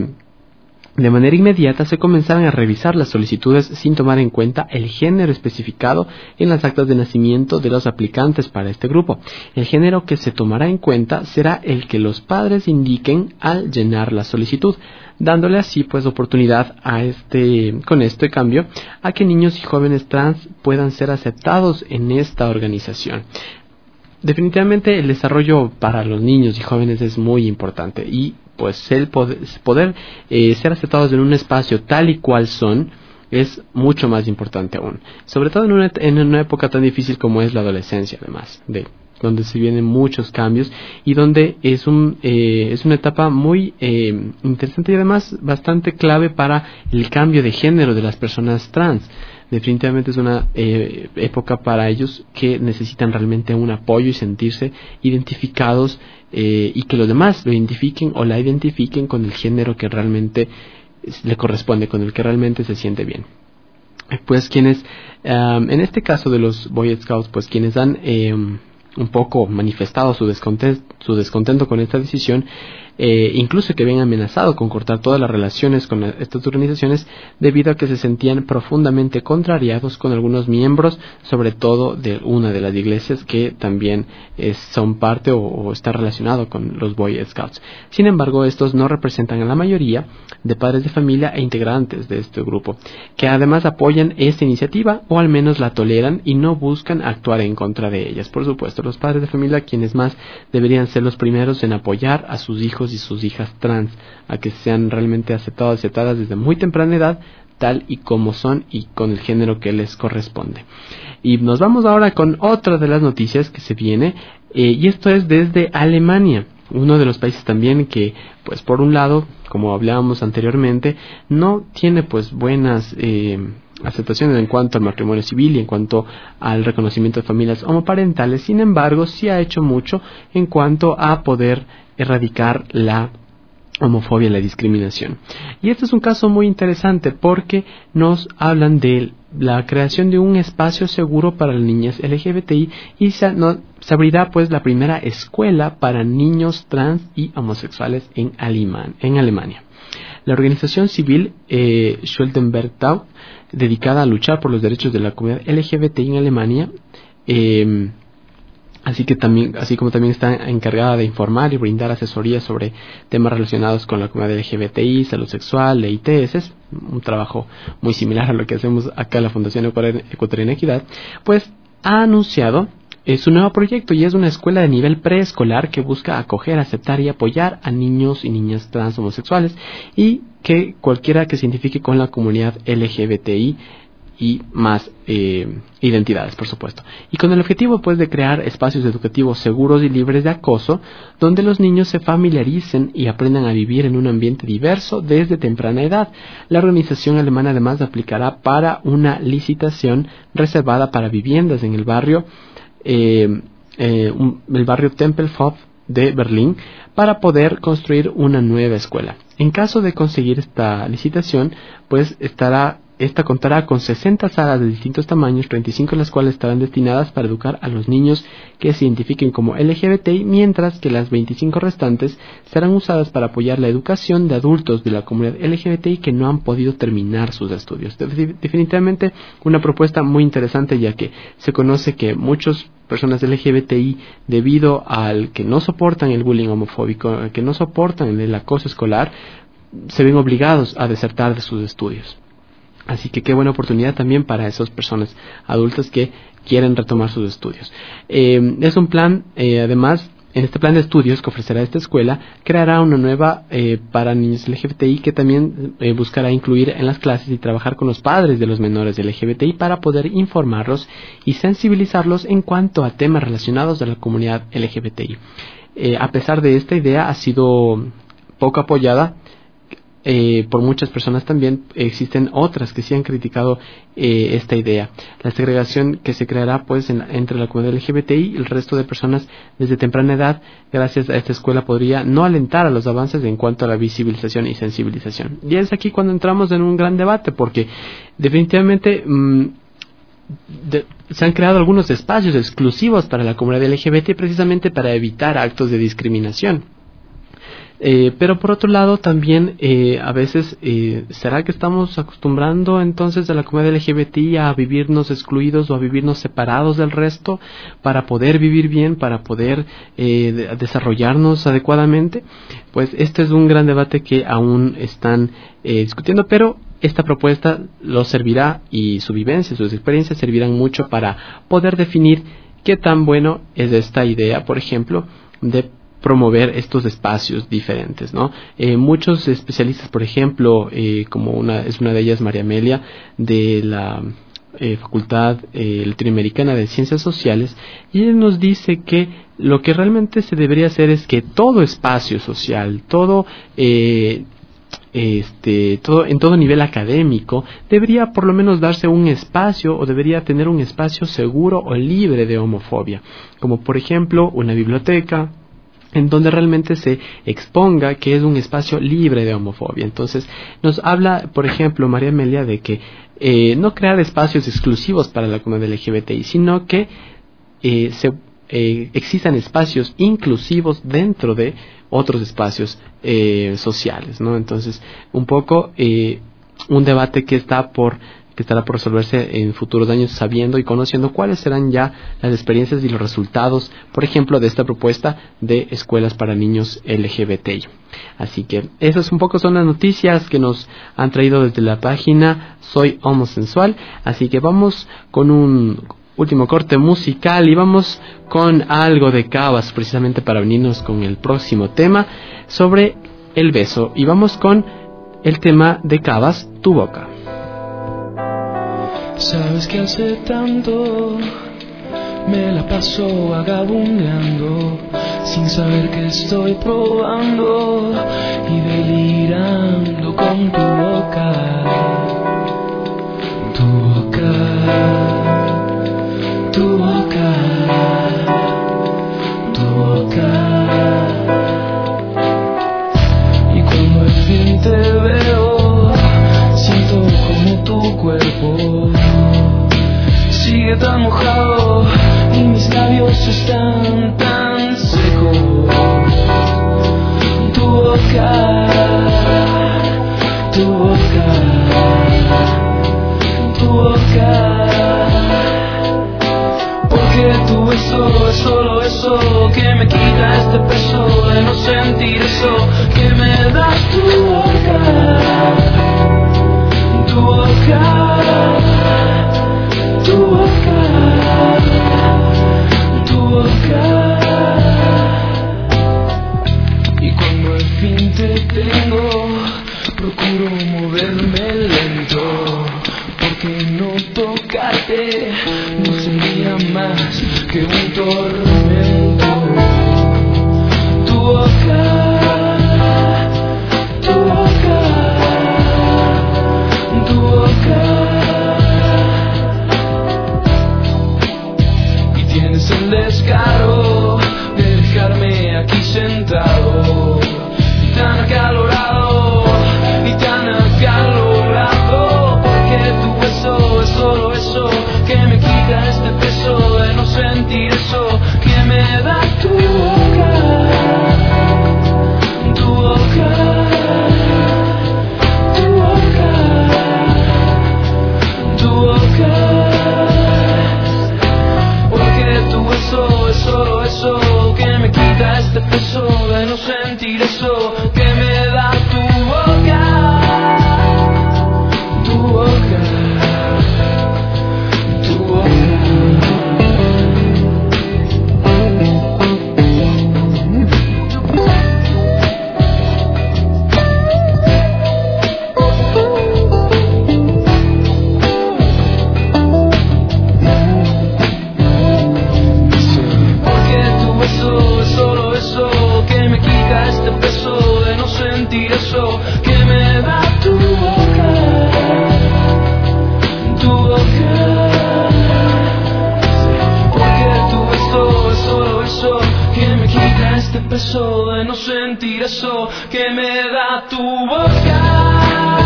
de manera inmediata se comenzaron a revisar las solicitudes sin tomar en cuenta el género especificado en las actas de nacimiento de los aplicantes para este grupo. El género que se tomará en cuenta será el que los padres indiquen al llenar la solicitud, dándole así pues oportunidad con este cambio a que niños y jóvenes trans puedan ser aceptados en esta organización. Definitivamente el desarrollo para los niños y jóvenes es muy importante, y pues el poder ser aceptados en un espacio tal y cual son es mucho más importante aún, sobre todo en una época tan difícil como es la adolescencia, además de donde se vienen muchos cambios y donde es una etapa muy interesante y además bastante clave para el cambio de género de las personas trans. Definitivamente es una época para ellos que necesitan realmente un apoyo y sentirse identificados, y que los demás lo identifiquen o la identifiquen con el género que realmente le corresponde, con el que realmente se siente bien. Pues quienes, en este caso de los Boy Scouts, pues quienes han un poco manifestado su descontento con esta decisión, incluso que habían amenazado con cortar todas las relaciones con estas organizaciones debido a que se sentían profundamente contrariados con algunos miembros, sobre todo de una de las iglesias que también son parte o está relacionado con los Boy Scouts. Sin embargo, estos no representan a la mayoría de padres de familia e integrantes de este grupo, que además apoyan esta iniciativa o al menos la toleran y no buscan actuar en contra de ellas. Por supuesto, los padres de familia, quienes más deberían ser los primeros en apoyar a sus hijos y sus hijas trans a que sean realmente aceptadas desde muy temprana edad, tal y como son y con el género que les corresponde. Y nos vamos ahora con otra de las noticias que se viene, y esto es desde Alemania, uno de los países también que, pues por un lado, como hablábamos anteriormente, no tiene pues buenas aceptaciones en cuanto al matrimonio civil y en cuanto al reconocimiento de familias homoparentales. Sin embargo, sí ha hecho mucho en cuanto a poder erradicar la homofobia y la discriminación. Y este es un caso muy interesante porque nos hablan de la creación de un espacio seguro para las niñas LGBTI y se abrirá pues la primera escuela para niños trans y homosexuales en Alemania. La organización civil Schuldenberg-Tau, dedicada a luchar por los derechos de la comunidad LGBTI en Alemania, así como también está encargada de informar y brindar asesoría sobre temas relacionados con la comunidad LGBTI, salud sexual, EITS, es un trabajo muy similar a lo que hacemos acá en la Fundación Ecuatoriana Equidad, pues ha anunciado su nuevo proyecto, y es una escuela de nivel preescolar que busca acoger, aceptar y apoyar a niños y niñas trans homosexuales y que cualquiera que se identifique con la comunidad LGBTI y más identidades, por supuesto, y con el objetivo pues de crear espacios educativos seguros y libres de acoso, donde los niños se familiaricen y aprendan a vivir en un ambiente diverso desde temprana edad. La organización alemana además aplicará para una licitación reservada para viviendas en el barrio Tempelhof de Berlín para poder construir una nueva escuela. En caso de conseguir esta licitación, pues esta contará con 60 salas de distintos tamaños, 35 de las cuales estarán destinadas para educar a los niños que se identifiquen como LGBTI, mientras que las 25 restantes serán usadas para apoyar la educación de adultos de la comunidad LGBTI que no han podido terminar sus estudios. Definitivamente una propuesta muy interesante, ya que se conoce que muchas personas LGBTI, debido al que no soportan el bullying homofóbico, que no soportan el acoso escolar, se ven obligados a desertar de sus estudios. Así que qué buena oportunidad también para esas personas adultas que quieren retomar sus estudios. Es un plan, además, en este plan de estudios que ofrecerá esta escuela, creará una nueva para niños LGBTI que también buscará incluir en las clases y trabajar con los padres de los menores LGBTI para poder informarlos y sensibilizarlos en cuanto a temas relacionados a la comunidad LGBTI. A pesar de esta idea, ha sido poco apoyada por muchas personas. También existen otras que sí han criticado esta idea. La segregación que se creará pues entre la comunidad LGBTI y el resto de personas desde temprana edad, gracias a esta escuela, podría no alentar a los avances en cuanto a la visibilización y sensibilización. Y es aquí cuando entramos en un gran debate, porque definitivamente se han creado algunos espacios exclusivos para la comunidad LGBT precisamente para evitar actos de discriminación. Pero por otro lado también a veces ¿será que estamos acostumbrando entonces a la comunidad LGBT a vivirnos excluidos o a vivirnos separados del resto para poder vivir bien, para poder desarrollarnos adecuadamente? Pues este es un gran debate que aún están discutiendo, pero esta propuesta los servirá, y su vivencia, sus experiencias servirán mucho para poder definir qué tan bueno es esta idea, por ejemplo, de promover estos espacios diferentes, ¿no? Muchos especialistas, por ejemplo, como es una de ellas María Amelia, de la Facultad Latinoamericana de Ciencias Sociales, y ella nos dice que lo que realmente se debería hacer es que todo espacio social, todo en todo nivel académico, debería por lo menos darse un espacio, o debería tener un espacio seguro o libre de homofobia, como por ejemplo una biblioteca, en donde realmente se exponga que es un espacio libre de homofobia. Entonces nos habla, por ejemplo, María Amelia, de que no crear espacios exclusivos para la comunidad LGBTI, sino que existan espacios inclusivos dentro de otros espacios sociales, ¿no? Entonces, un poco un debate que estará por resolverse en futuros años, sabiendo y conociendo cuáles serán ya las experiencias y los resultados, por ejemplo, de esta propuesta de escuelas para niños LGBTI. Así que esas un poco son las noticias que nos han traído desde la página Soy Homosensual. Así que vamos con un último corte musical y vamos con algo de Cabas, precisamente para unirnos con el próximo tema sobre el beso. Y vamos con el tema de Cabas, Tu Boca. Sabes que hace tanto me la paso vagabundeando sin saber que estoy probando y delirando con tu boca, tu boca, tu boca, tu boca. Y cuando al fin te veo, siento como tu cuerpo sigue tan mojado y mis labios están tan secos. Tu boca, tu boca, tu boca. Porque tu beso es solo eso que me quita este peso de no sentir eso que me da tu boca, tu boca. Tu boca, tu boca. Y cuando al fin te tengo, procuro moverme lento, porque no tocarte no sería más que un tormento. Tu boca, tu boca, tu boca. Tienes el descaro de dejarme aquí sentado, tan acalorado y tan acalorado, porque tu beso es solo eso que me quita este peso de no sentir eso que me da tu boca, tu boca, tu boca, tu boca. Es solo eso que me quita este peso de no sentir eso que me da tu boca, tu boca, tu boca. Eso que me da tu boca, tu boca. Porque tu beso es solo eso que me quita este peso de no sentir eso que me da tu boca.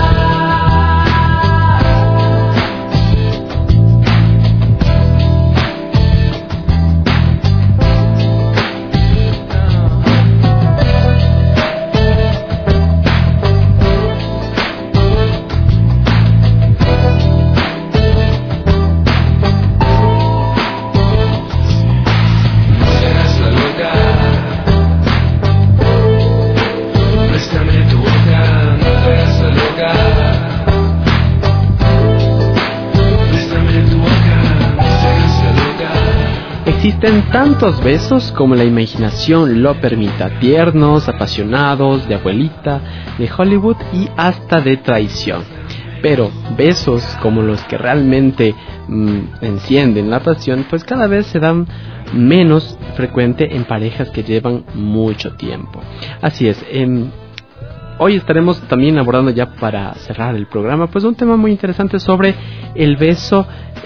Existen tantos besos como la imaginación lo permita, tiernos, apasionados, de abuelita, de Hollywood y hasta de traición. Pero besos como los que realmente encienden la pasión, pues cada vez se dan menos frecuente en parejas que llevan mucho tiempo. Así es, hoy estaremos también abordando, ya para cerrar el programa, pues un tema muy interesante sobre el beso,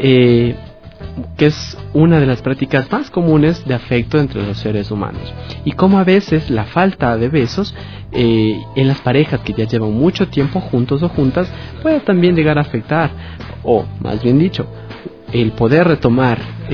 que es una de las prácticas más comunes de afecto entre los seres humanos, y cómo a veces la falta de besos en las parejas que ya llevan mucho tiempo juntos o juntas puede también llegar a afectar, o más bien dicho, el poder retomar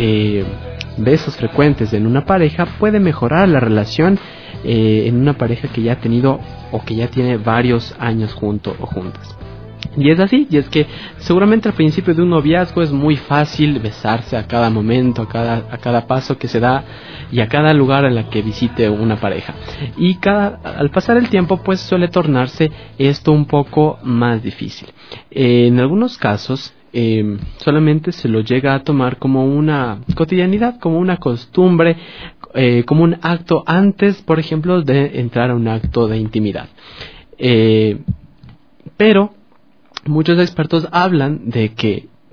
besos frecuentes en una pareja puede mejorar la relación en una pareja que ya ha tenido o que ya tiene varios años juntos o juntas. Y es así, y es que seguramente al principio de un noviazgo es muy fácil besarse a cada momento, a cada paso que se da y a cada lugar en la que visite una pareja. Y al pasar el tiempo pues suele tornarse esto un poco más difícil. En algunos casos solamente se lo llega a tomar como una cotidianidad, como una costumbre, como un acto antes, por ejemplo, de entrar a un acto de intimidad. Pero muchos expertos hablan de que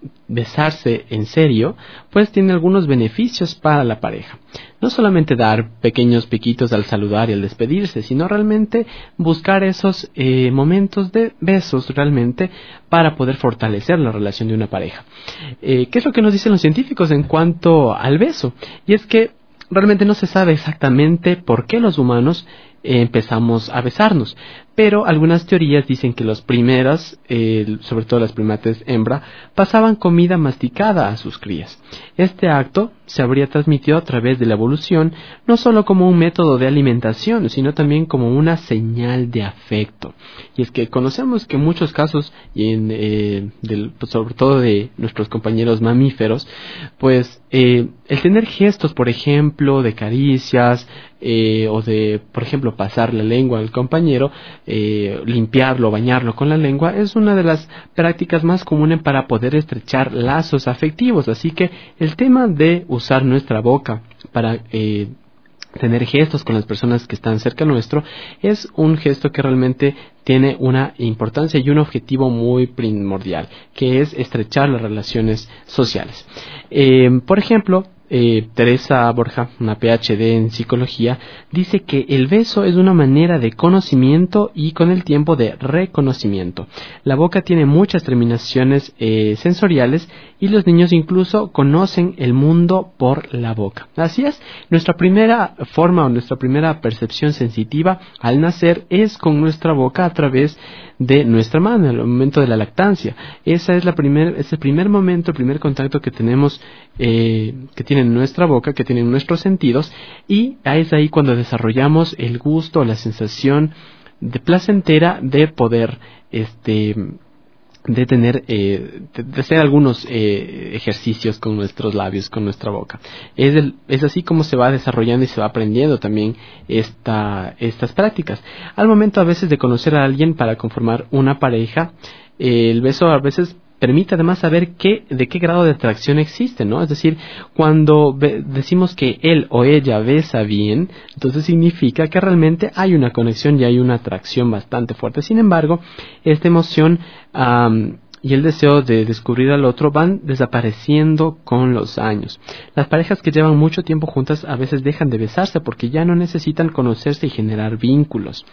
besarse en serio, pues tiene algunos beneficios para la pareja. No solamente dar pequeños piquitos al saludar y al despedirse, sino realmente buscar esos momentos de besos realmente para poder fortalecer la relación de una pareja. ¿Qué es lo que nos dicen los científicos en cuanto al beso? Y es que realmente no se sabe exactamente por qué los humanos empezamos a besarnos, pero algunas teorías dicen que las primeras, sobre todo las primates hembra, pasaban comida masticada a sus crías. Este acto se habría transmitido a través de la evolución, no solo como un método de alimentación, sino también como una señal de afecto. Y es que conocemos que en muchos casos, y sobre todo de nuestros compañeros mamíferos, pues el tener gestos, por ejemplo, de caricias, o de, por ejemplo, pasar la lengua al compañero, limpiarlo, bañarlo con la lengua, es una de las prácticas más comunes para poder estrechar lazos afectivos. Así que el tema de usar nuestra boca para tener gestos con las personas que están cerca nuestro es un gesto que realmente tiene una importancia y un objetivo muy primordial, que es estrechar las relaciones sociales. Por ejemplo, Teresa Borja, una PhD en psicología, dice que el beso es una manera de conocimiento y con el tiempo de reconocimiento. La boca tiene muchas terminaciones sensoriales y los niños incluso conocen el mundo por la boca. Así es, nuestra primera forma o nuestra primera percepción sensitiva al nacer es con nuestra boca a través de nuestra mano, en el momento de la lactancia. Ese es el primer momento, el primer contacto que tenemos, que tiene nuestra boca, que tienen nuestros sentidos, y es ahí cuando desarrollamos el gusto, la sensación de placentera de poder de tener, de hacer algunos ejercicios con nuestros labios, con nuestra boca. Es así como se va desarrollando y se va aprendiendo también estas prácticas. Al momento a veces de conocer a alguien para conformar una pareja, el beso a veces permite además saber de qué grado de atracción existe, ¿no? Es decir, cuando decimos que él o ella besa bien, entonces significa que realmente hay una conexión y hay una atracción bastante fuerte. Sin embargo, esta emoción y el deseo de descubrir al otro van desapareciendo con los años. Las parejas que llevan mucho tiempo juntas a veces dejan de besarse porque ya no necesitan conocerse y generar vínculos.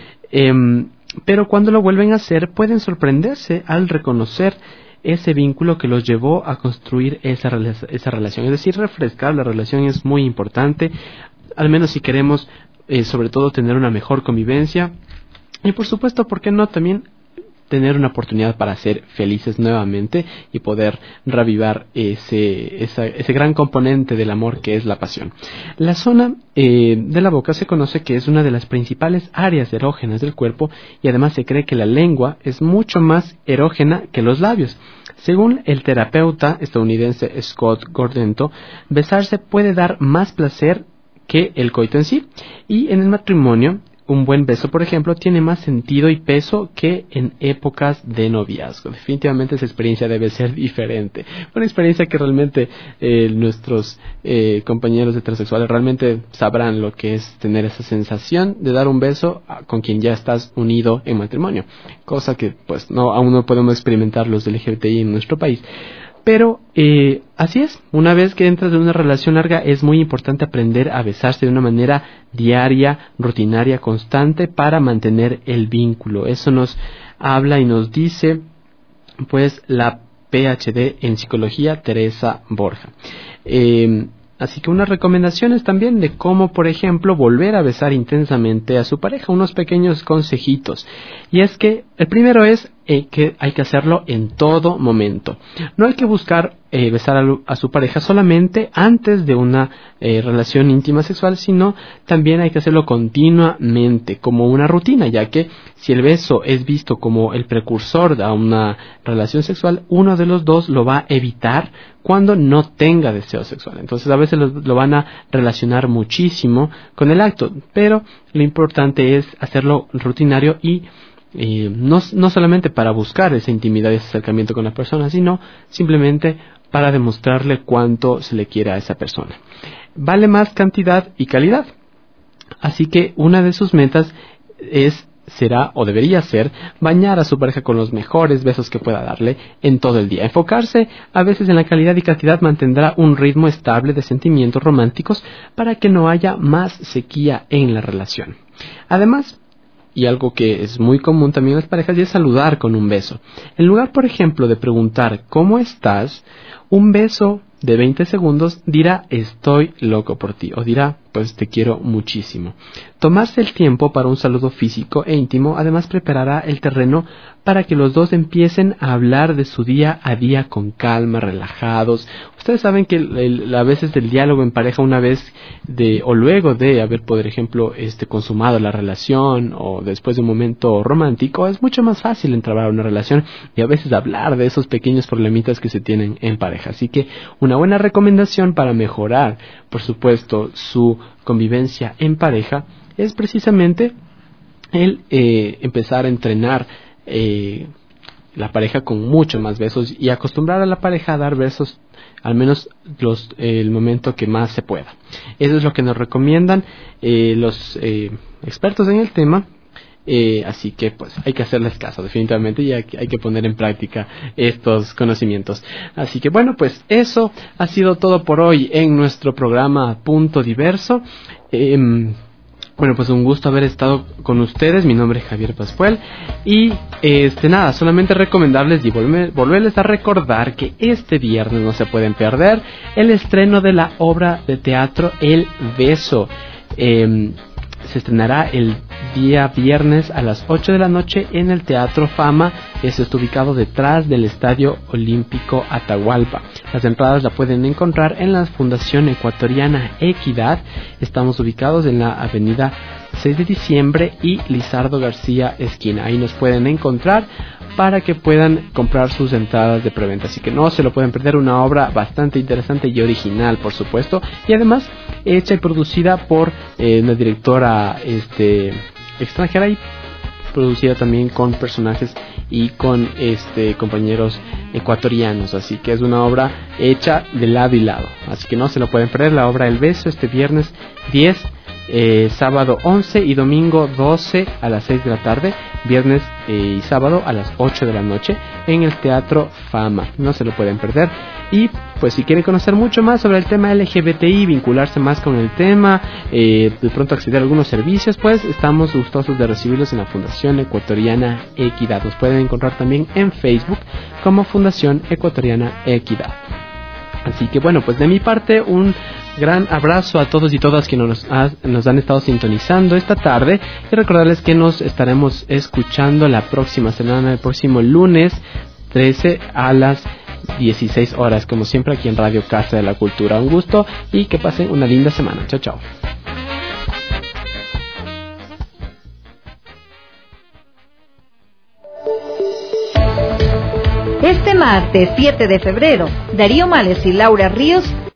Pero cuando lo vuelven a hacer pueden sorprenderse al reconocer ese vínculo que los llevó a construir esa relación. Es decir, refrescar la relación es muy importante, al menos si queremos sobre todo tener una mejor convivencia y por supuesto, ¿por qué no también tener una oportunidad para ser felices nuevamente y poder reavivar ese gran componente del amor que es la pasión? La zona de la boca se conoce que es una de las principales áreas erógenas del cuerpo y además se cree que la lengua es mucho más erógena que los labios. Según el terapeuta estadounidense Scott Gordento, besarse puede dar más placer que el coito en sí, y en el matrimonio un buen beso, por ejemplo, tiene más sentido y peso que en épocas de noviazgo. Definitivamente esa experiencia debe ser diferente. Una experiencia que realmente nuestros compañeros heterosexuales realmente sabrán lo que es tener esa sensación de dar un beso con quien ya estás unido en matrimonio. Cosa que pues aún no podemos experimentar los del LGBTI en nuestro país. Pero así es, una vez que entras en una relación larga es muy importante aprender a besarse de una manera diaria, rutinaria, constante para mantener el vínculo. Eso nos habla y nos dice pues la PhD en psicología Teresa Borja. Así que unas recomendaciones también de cómo, por ejemplo, volver a besar intensamente a su pareja, unos pequeños consejitos. Y es que el primero es que hay que hacerlo en todo momento. No hay que buscar besar a su pareja solamente antes de una relación íntima sexual, sino también hay que hacerlo continuamente, como una rutina, ya que si el beso es visto como el precursor a una relación sexual, uno de los dos lo va a evitar cuando no tenga deseo sexual. Entonces a veces lo van a relacionar muchísimo con el acto, pero lo importante es hacerlo rutinario y no solamente para buscar esa intimidad y ese acercamiento con la persona, sino simplemente para demostrarle cuánto se le quiere a esa persona. Vale más cantidad y calidad. Así que una de sus metas es será o debería ser bañar a su pareja con los mejores besos que pueda darle en todo el día. Enfocarse a veces en la calidad y cantidad mantendrá un ritmo estable de sentimientos románticos para que no haya más sequía en la relación. Además, y algo que es muy común también en las parejas, y es saludar con un beso. En lugar, por ejemplo, de preguntar ¿cómo estás?, un beso de 20 segundos dirá estoy loco por ti, o dirá pues te quiero muchísimo. Tomarse el tiempo para un saludo físico e íntimo además preparará el terreno para que los dos empiecen a hablar de su día a día con calma, relajados. Ustedes saben que a veces el diálogo en pareja una vez o luego de haber, por ejemplo, consumado la relación o después de un momento romántico, es mucho más fácil entablar una relación y a veces hablar de esos pequeños problemitas que se tienen en pareja. Así que una buena recomendación para mejorar, por supuesto, su convivencia en pareja es precisamente el empezar a entrenar la pareja con mucho más besos y acostumbrar a la pareja a dar besos al menos el momento que más se pueda. Eso es lo que nos recomiendan los expertos en el tema. Así que pues hay que hacerles caso definitivamente y hay que poner en práctica estos conocimientos. Así que bueno, pues eso ha sido todo por hoy en nuestro programa Punto Diverso. Bueno, pues un gusto haber estado con ustedes. Mi nombre es Javier Pascual y nada, solamente recomendarles y volverles a recordar que este viernes no se pueden perder el estreno de la obra de teatro El Beso. Se estrenará el día viernes a las 8 de la noche en el Teatro Fama. Esto está ubicado detrás del Estadio Olímpico Atahualpa. Las entradas la pueden encontrar en la Fundación Ecuatoriana Equidad. Estamos ubicados en la avenida 6 de diciembre y Lizardo García esquina. Ahí nos pueden encontrar para que puedan comprar sus entradas de preventa. Así que no se lo pueden perder, una obra bastante interesante y original, por supuesto, y además hecha y producida por una directora extranjera y producida también con personajes y con compañeros ecuatorianos. Así que es una obra hecha de lado y lado. Así que no se lo pueden perder, la obra El Beso, este viernes 10, sábado 11 y domingo 12 a las 6 de la tarde, viernes y sábado a las 8 de la noche en el Teatro Fama. No se lo pueden perder. Y pues si quieren conocer mucho más sobre el tema LGBTI, vincularse más con el tema, de pronto acceder a algunos servicios, pues estamos gustosos de recibirlos en la Fundación Ecuatoriana Equidad. Nos pueden encontrar también en Facebook como Fundación Ecuatoriana Equidad. Así que bueno, pues de mi parte un gran abrazo a todos y todas que nos han estado sintonizando esta tarde y recordarles que nos estaremos escuchando la próxima semana, el próximo lunes 13 a las 16 horas, como siempre aquí en Radio Casa de la Cultura. Un gusto y que pasen una linda semana. Chao, chao. Este martes 7 de febrero, Darío Males y Laura Ríos